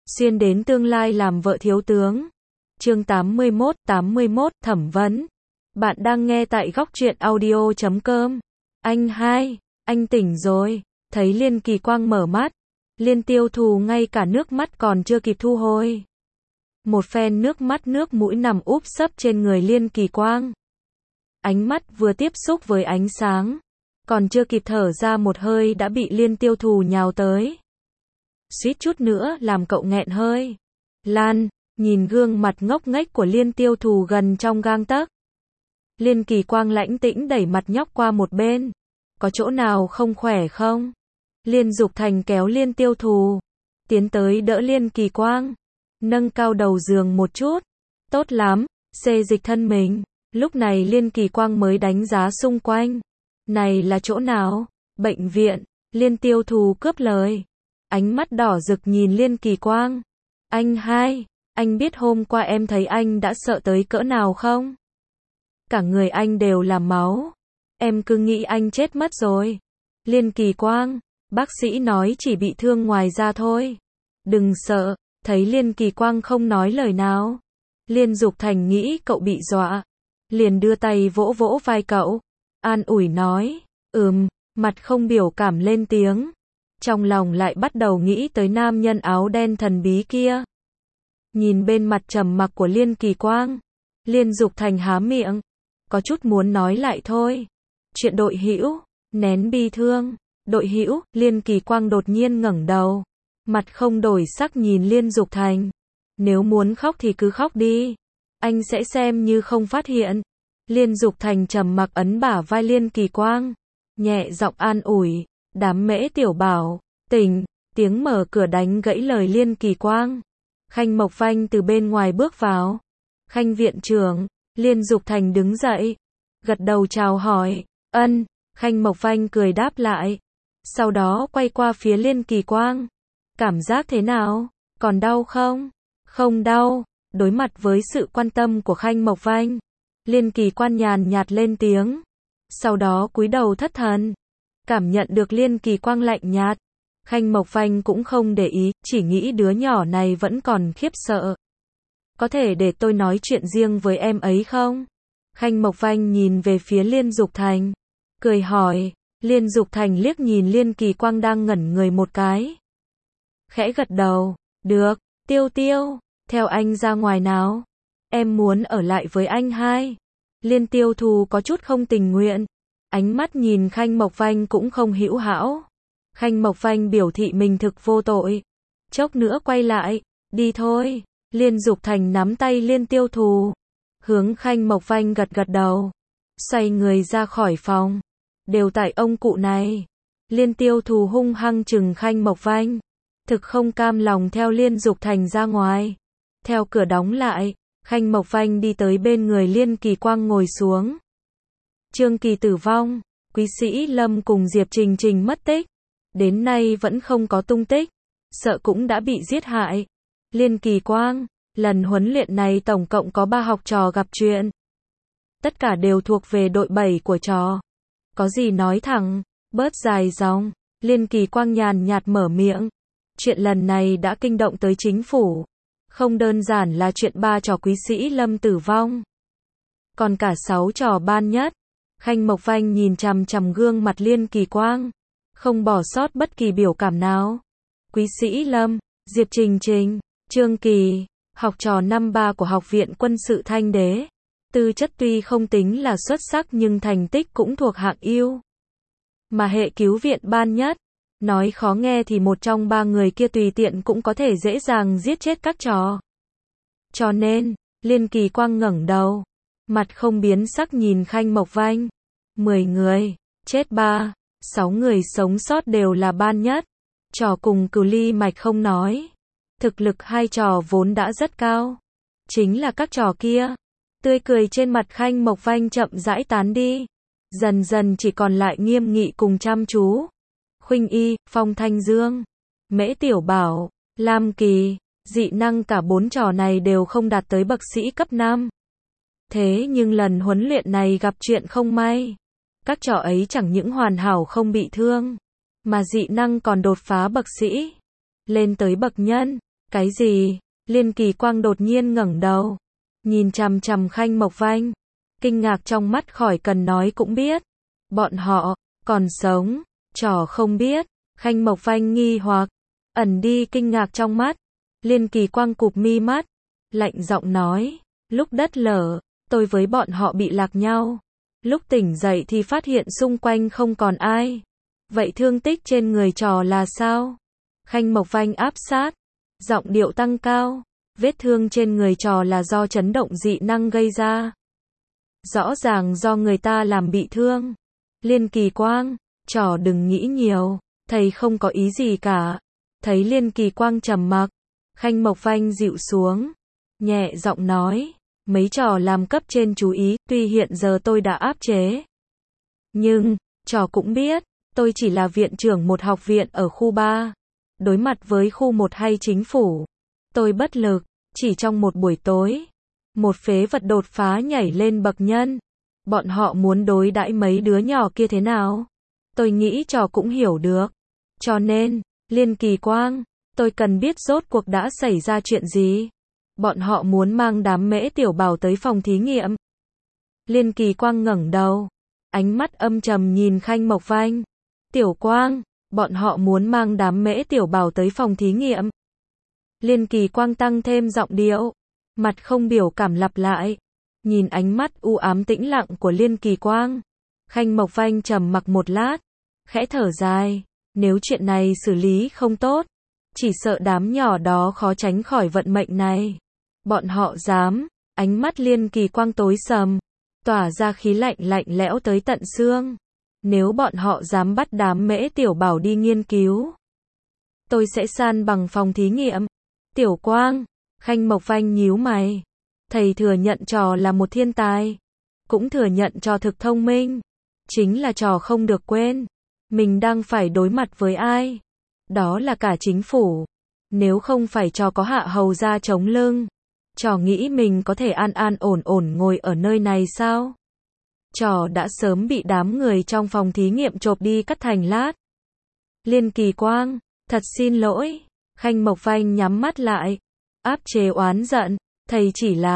xuyên đến tương lai làm vợ thiếu tướng. Chương 81, thẩm vấn. Bạn đang nghe tại góc truyện audio.com. Anh hai, anh tỉnh rồi. Thấy Liên Kỳ Quang mở mắt, Liên Tiêu Thù ngay cả nước mắt còn chưa kịp thu hồi. Một phen nước mắt nước mũi nằm úp sấp trên người Liên Kỳ Quang. Ánh mắt vừa tiếp xúc với ánh sáng, còn chưa kịp thở ra một hơi đã bị Liên Tiêu Thù nhào tới. Suýt chút nữa làm cậu nghẹn hơi. Lan, nhìn gương mặt ngốc nghếch của Liên Tiêu Thù gần trong gang tấc. Liên Kỳ Quang lãnh tĩnh đẩy mặt nhóc qua một bên. Có chỗ nào không khỏe không? Liên Dục Thành kéo Liên Tiêu Thù, tiến tới đỡ Liên Kỳ Quang, nâng cao đầu giường một chút. Tốt lắm, xê dịch thân mình. Lúc này Liên Kỳ Quang mới đánh giá xung quanh. Này là chỗ nào? Bệnh viện. Liên Tiêu Thù cướp lời. Ánh mắt đỏ rực nhìn Liên Kỳ Quang. Anh hai, anh biết hôm qua em thấy anh đã sợ tới cỡ nào không? Cả người anh đều là máu. Em cứ nghĩ anh chết mất rồi. Liên Kỳ Quang, bác sĩ nói chỉ bị thương ngoài da thôi. Đừng sợ. Thấy Liên Kỳ Quang không nói lời nào, Liên Dục Thành nghĩ cậu bị dọa, liền đưa tay vỗ vỗ vai cậu, an ủi nói, mặt không biểu cảm lên tiếng. Trong lòng lại bắt đầu nghĩ tới nam nhân áo đen thần bí kia. Nhìn bên mặt trầm mặc của Liên Kỳ Quang, Liên Dục Thành há miệng, có chút muốn nói lại thôi. Chuyện đội hữu, nén bi thương. Đội hữu, Liên Kỳ Quang đột nhiên ngẩng đầu, mặt không đổi sắc nhìn Liên Dục Thành. Nếu muốn khóc thì cứ khóc đi, anh sẽ xem như không phát hiện. Liên Dục Thành trầm mặc ấn bả vai Liên Kỳ Quang, nhẹ giọng an ủi, đám mễ tiểu bảo, tỉnh. Tiếng mở cửa đánh gãy lời Liên Kỳ Quang. Khanh Mộc Vanh từ bên ngoài bước vào. Khanh viện trưởng. Liên Dục Thành đứng dậy, gật đầu chào hỏi. Ân. Khanh Mộc Vanh cười đáp lại, sau đó quay qua phía Liên Kỳ Quang. Cảm giác thế nào? Còn đau không? Không đau. Đối mặt với sự quan tâm của Khanh Mộc Vanh, Liên Kỳ Quang nhàn nhạt lên tiếng, sau đó cúi đầu thất thần. Cảm nhận được Liên Kỳ Quang lạnh nhạt, Khanh Mộc Vanh cũng không để ý, chỉ nghĩ đứa nhỏ này vẫn còn khiếp sợ. Có thể để tôi nói chuyện riêng với em ấy không? Khanh Mộc Vanh nhìn về phía Liên Dục Thành, cười hỏi. Liên Dục Thành liếc nhìn Liên Kỳ Quang đang ngẩn người một cái, khẽ gật đầu. Được, Tiêu Tiêu, theo anh ra ngoài nào. Em muốn ở lại với anh hai. Liên Tiêu Thù có chút không tình nguyện, ánh mắt nhìn Khanh Mộc Vanh cũng không hữu hảo. Khanh Mộc Vanh biểu thị mình thực vô tội, chốc nữa quay lại, đi thôi. Liên Dục Thành nắm tay Liên Tiêu Thù, hướng Khanh Mộc Vanh gật gật đầu, xoay người ra khỏi phòng. Đều tại ông cụ này. Liên Tiêu Thù hung hăng chừng Khanh Mộc Vanh, thực không cam lòng theo Liên Dục Thành ra ngoài. Theo cửa đóng lại, Khanh Mộc Vanh đi tới bên người Liên Kỳ Quang ngồi xuống. Trương Kỳ tử vong, Quý Sĩ Lâm cùng Diệp Trình Trình mất tích, đến nay vẫn không có tung tích, sợ cũng đã bị giết hại. Liên Kỳ Quang, lần huấn luyện này tổng cộng có 3 học trò gặp chuyện, tất cả đều thuộc về đội 7 của trò. Có gì nói thẳng, bớt dài dòng. Liên Kỳ Quang nhàn nhạt mở miệng. Chuyện lần này đã kinh động tới chính phủ. Không đơn giản là chuyện 3 trò Quý Sĩ Lâm tử vong, còn cả 6 trò ban nhất. Khanh Mộc Vanh nhìn chằm chằm gương mặt Liên Kỳ Quang, không bỏ sót bất kỳ biểu cảm nào. Quý Sĩ Lâm, Diệp Trình Trình, Trương Kỳ, học trò năm 3 của Học viện Quân sự Thanh Đế. Tư chất tuy không tính là xuất sắc nhưng thành tích cũng thuộc hạng ưu. Mà hệ cứu viện ban nhất, nói khó nghe thì một trong 3 người kia tùy tiện cũng có thể dễ dàng giết chết các trò. Cho nên, Liên Kỳ Quang ngẩng đầu, mặt không biến sắc nhìn Khanh Mộc Vanh. 10 người, chết 3, 6 người sống sót đều là ban nhất. Trò cùng Cửu Ly Mạch không nói, thực lực 2 trò vốn đã rất cao. Chính là các trò kia. Tươi cười trên mặt Khanh Mộc Vanh chậm rãi tán đi, dần dần chỉ còn lại nghiêm nghị cùng chăm chú. Khuynh Y, Phong Thanh Dương, Mễ Tiểu Bảo, Lam Kỳ, dị năng cả 4 trò này đều không đạt tới bậc sĩ cấp 5. Thế nhưng lần huấn luyện này gặp chuyện không may. Các trò ấy chẳng những hoàn hảo không bị thương, mà dị năng còn đột phá bậc sĩ, lên tới bậc nhân. Cái gì? Liên Kỳ Quang đột nhiên ngẩng đầu, nhìn chằm chằm Khanh Mộc Vanh, kinh ngạc trong mắt khỏi cần nói cũng biết. Bọn họ, còn sống, trò không biết. Khanh Mộc Vanh nghi hoặc, ẩn đi kinh ngạc trong mắt. Liên Kỳ Quang cụp mi mắt, lạnh giọng nói, lúc đất lở, tôi với bọn họ bị lạc nhau. Lúc tỉnh dậy thì phát hiện xung quanh không còn ai. Vậy thương tích trên người trò là sao? Khanh Mộc Vanh áp sát, giọng điệu tăng cao, vết thương trên người trò là do chấn động dị năng gây ra. Rõ ràng do người ta làm bị thương. Liên Kỳ Quang, trò đừng nghĩ nhiều, thầy không có ý gì cả. Thấy Liên Kỳ Quang trầm mặc, Khanh Mộc Vanh dịu xuống, nhẹ giọng nói, mấy trò làm cấp trên chú ý, tuy hiện giờ tôi đã áp chế. Nhưng, trò cũng biết, tôi chỉ là viện trưởng một học viện ở khu 3. Đối mặt với khu 1 hay chính phủ, tôi bất lực. Chỉ trong một buổi tối, một phế vật đột phá nhảy lên bậc nhân. Bọn họ muốn đối đãi mấy đứa nhỏ kia thế nào? Tôi nghĩ trò cũng hiểu được. Cho nên, Liên Kỳ Quang, tôi cần biết rốt cuộc đã xảy ra chuyện gì. Bọn họ muốn mang đám Mễ Tiểu Bảo tới phòng thí nghiệm. Liên Kỳ Quang ngẩng đầu, ánh mắt âm trầm nhìn Khanh Mộc Vanh. Tiểu Quang, bọn họ muốn mang đám Mễ Tiểu Bảo tới phòng thí nghiệm. Liên Kỳ Quang tăng thêm giọng điệu, mặt không biểu cảm lặp lại. Nhìn ánh mắt u ám tĩnh lặng của Liên Kỳ Quang, Khanh Mộc Vanh trầm mặc một lát, khẽ thở dài, nếu chuyện này xử lý không tốt, chỉ sợ đám nhỏ đó khó tránh khỏi vận mệnh này. Bọn họ dám? Ánh mắt Liên Kỳ Quang tối sầm, tỏa ra khí lạnh lạnh lẽo tới tận xương. Nếu bọn họ dám bắt đám Mễ Tiểu Bảo đi nghiên cứu, tôi sẽ san bằng phòng thí nghiệm. Tiểu Quang, Khanh Mộc Vanh nhíu mày. Thầy thừa nhận trò là một thiên tài, cũng thừa nhận trò thực thông minh. Chính là trò không được quên, mình đang phải đối mặt với ai? Đó là cả chính phủ. Nếu không phải trò có hạ hầu ra chống lưng, trò nghĩ mình có thể an an ổn ổn ngồi ở nơi này sao? Trò đã sớm bị đám người trong phòng thí nghiệm chộp đi cắt thành lát. Liên Kỳ Quang, thật xin lỗi. Khanh Mộc Vanh nhắm mắt lại, áp chế oán giận, thầy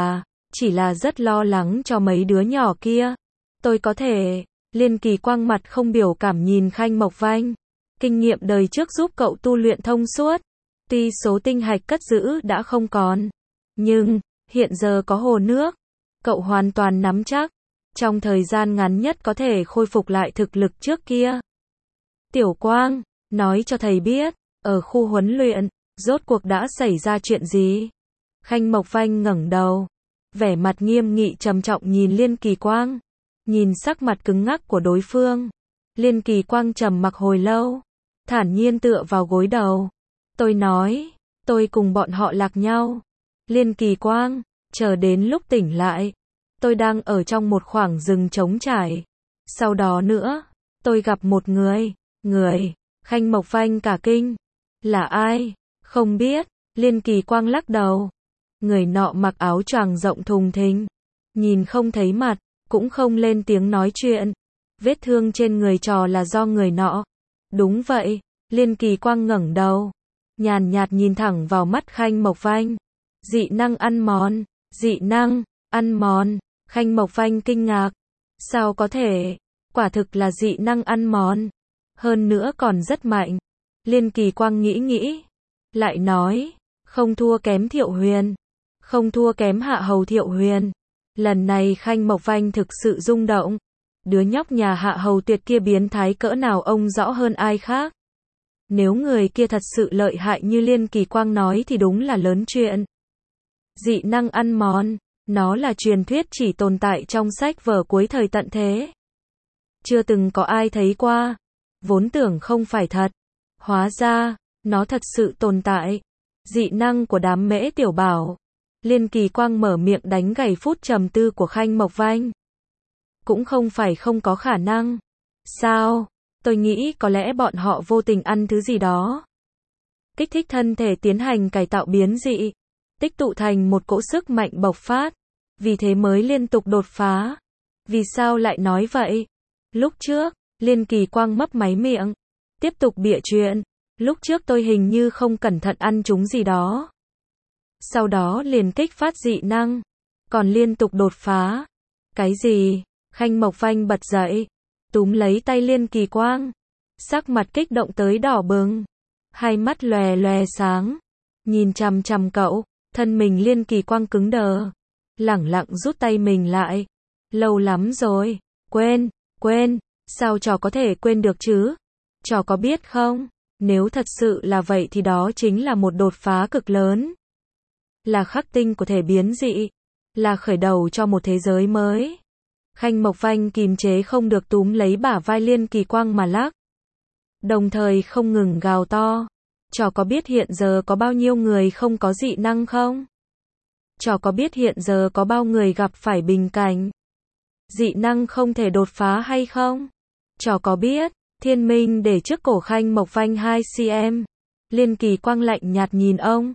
chỉ là rất lo lắng cho mấy đứa nhỏ kia. Tôi có thể. Liên Kỳ Quang mặt không biểu cảm nhìn Khanh Mộc Vanh. Kinh nghiệm đời trước giúp cậu tu luyện thông suốt. Tuy số tinh hạch cất giữ đã không còn, nhưng hiện giờ có hồ nước, cậu hoàn toàn nắm chắc, trong thời gian ngắn nhất có thể khôi phục lại thực lực trước kia. Tiểu Quang, nói cho thầy biết, ở khu huấn luyện, rốt cuộc đã xảy ra chuyện gì? Khanh Mộc Vanh ngẩng đầu, vẻ mặt nghiêm nghị trầm trọng nhìn Liên Kỳ Quang, nhìn sắc mặt cứng ngắc của đối phương. Liên Kỳ Quang trầm mặc hồi lâu, thản nhiên tựa vào gối đầu. Tôi nói, tôi cùng bọn họ lạc nhau. Liên Kỳ Quang, chờ đến lúc tỉnh lại, tôi đang ở trong một khoảng rừng trống trải. Sau đó nữa, tôi gặp một người. Khanh Mộc Vanh cả kinh. Là ai? Không biết. Liên Kỳ Quang lắc đầu. Người nọ mặc áo choàng rộng thùng thình, nhìn không thấy mặt, cũng không lên tiếng nói chuyện. Vết thương trên người trò là do người nọ. Đúng vậy. Liên Kỳ Quang ngẩng đầu, nhàn nhạt nhìn thẳng vào mắt Khanh Mộc Vanh. Dị năng ăn mòn. Dị năng ăn mòn. Khanh Mộc Vanh kinh ngạc. Sao có thể? Quả thực là dị năng ăn mòn. Hơn nữa còn rất mạnh. Liên Kỳ Quang nghĩ, lại nói, không thua kém Thiệu Huyền, không thua kém hạ hầu Thiệu Huyền. Lần này Khanh Mộc Vanh thực sự rung động. Đứa nhóc nhà hạ hầu Tuyệt kia biến thái cỡ nào ông rõ hơn ai khác. Nếu người kia thật sự lợi hại như Liên Kỳ Quang nói thì đúng là lớn chuyện. Dị năng ăn mòn, nó là truyền thuyết chỉ tồn tại trong sách vở cuối thời tận thế. Chưa từng có ai thấy qua. Vốn tưởng không phải thật. Hóa ra, nó thật sự tồn tại. Dị năng của đám Mễ Tiểu Bảo. Liên Kỳ Quang mở miệng đánh gãy phút trầm tư của Khanh Mộc Vanh. Cũng không phải không có khả năng. Sao? Tôi nghĩ có lẽ bọn họ vô tình ăn thứ gì đó. Kích thích thân thể tiến hành cải tạo biến dị. Tích tụ thành một cỗ sức mạnh bộc phát. Vì thế mới liên tục đột phá. Vì sao lại nói vậy? Lúc trước, Liên Kỳ Quang mấp máy miệng. Tiếp tục bịa chuyện. Lúc trước tôi hình như không cẩn thận ăn chúng gì đó. sau đó liền kích phát dị năng, còn liên tục đột phá. Cái gì? Khanh Mộc Vanh bật dậy, túm lấy tay Liên Kỳ Quang, sắc mặt kích động tới đỏ bừng, hai mắt lòe lòe sáng, nhìn chằm chằm cậu, thân mình Liên Kỳ Quang cứng đờ, lẳng lặng rút tay mình lại. Lâu lắm rồi, quên, sao trò có thể quên được chứ? Trò có biết không? Nếu thật sự là vậy thì đó chính là một đột phá cực lớn. Là khắc tinh của thể biến dị, là khởi đầu cho một thế giới mới. Khanh Mộc Vanh kìm chế không được túm lấy bả vai Liên Kỳ Quang mà lắc. Đồng thời không ngừng gào to. Trò có biết hiện giờ có bao nhiêu người không có dị năng không? Trò có biết hiện giờ có bao người gặp phải bình cảnh dị năng không thể đột phá hay không? Trò có biết, thiên minh để trước cổ Khanh Mộc Vanh 2cm. Liên Kỳ Quang lạnh nhạt nhìn ông.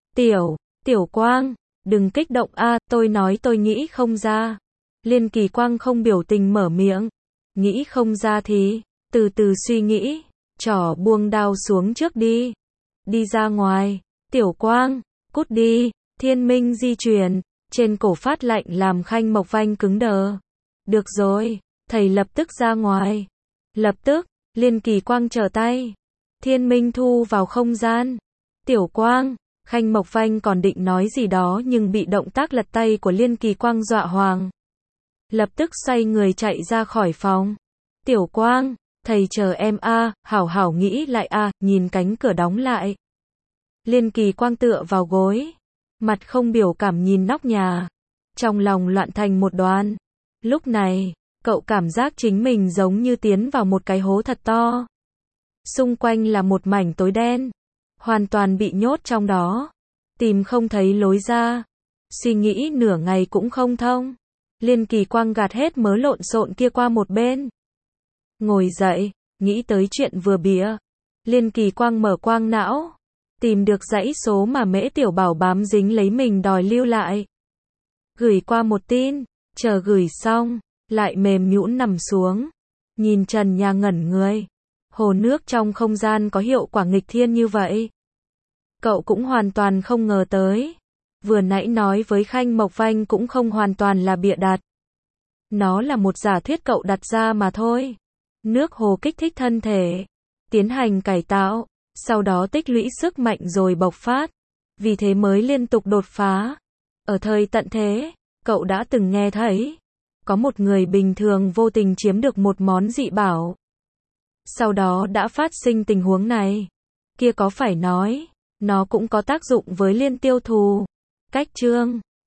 Tiểu Quang, đừng kích động a, tôi nói tôi nghĩ không ra. Liên Kỳ Quang không biểu tình mở miệng. Nghĩ không ra thì, từ từ suy nghĩ. Trò buông đao xuống trước đi. Đi ra ngoài. Tiểu Quang, cút đi. Thiên minh di chuyển. Trên cổ phát lạnh làm Khanh Mộc Vanh cứng đờ. Được rồi, thầy lập tức ra ngoài. Lập tức, Liên Kỳ Quang trở tay. Thiên minh thu vào không gian. Tiểu Quang, Khanh Mộc Vanh còn định nói gì đó nhưng bị động tác lật tay của Liên Kỳ Quang dọa hoàng. Lập tức xoay người chạy ra khỏi phòng. Tiểu Quang, thầy chờ em a, hảo hảo nghĩ lại a, nhìn cánh cửa đóng lại. Liên Kỳ Quang tựa vào gối, mặt không biểu cảm nhìn nóc nhà, trong lòng loạn thành một đoàn. Lúc này, cậu cảm giác chính mình giống như tiến vào một cái hố thật to. Xung quanh là một mảnh tối đen, hoàn toàn bị nhốt trong đó, tìm không thấy lối ra, suy nghĩ nửa ngày cũng không thông. Liên Kỳ Quang gạt hết mớ lộn xộn kia qua một bên. Ngồi dậy, nghĩ tới chuyện vừa bịa. Liên Kỳ Quang mở quang não, tìm được dãy số mà Mễ Tiểu Bảo bám dính lấy mình đòi lưu lại. Gửi qua một tin, chờ gửi xong, lại mềm nhũn nằm xuống, nhìn trần nhà ngẩn người. Hồ nước trong không gian có hiệu quả nghịch thiên như vậy. Cậu cũng hoàn toàn không ngờ tới. Vừa nãy nói với Khanh Mộc Vanh cũng không hoàn toàn là bịa đặt. Nó là một giả thuyết cậu đặt ra mà thôi. Nước hồ kích thích thân thể, tiến hành cải tạo, sau đó tích lũy sức mạnh rồi bộc phát. Vì thế mới liên tục đột phá. Ở thời tận thế, cậu đã từng nghe thấy, có một người bình thường vô tình chiếm được một món dị bảo. Sau đó đã phát sinh tình huống này. Kia có phải nói, nó cũng có tác dụng với Liên Tiêu Thù. Cách chương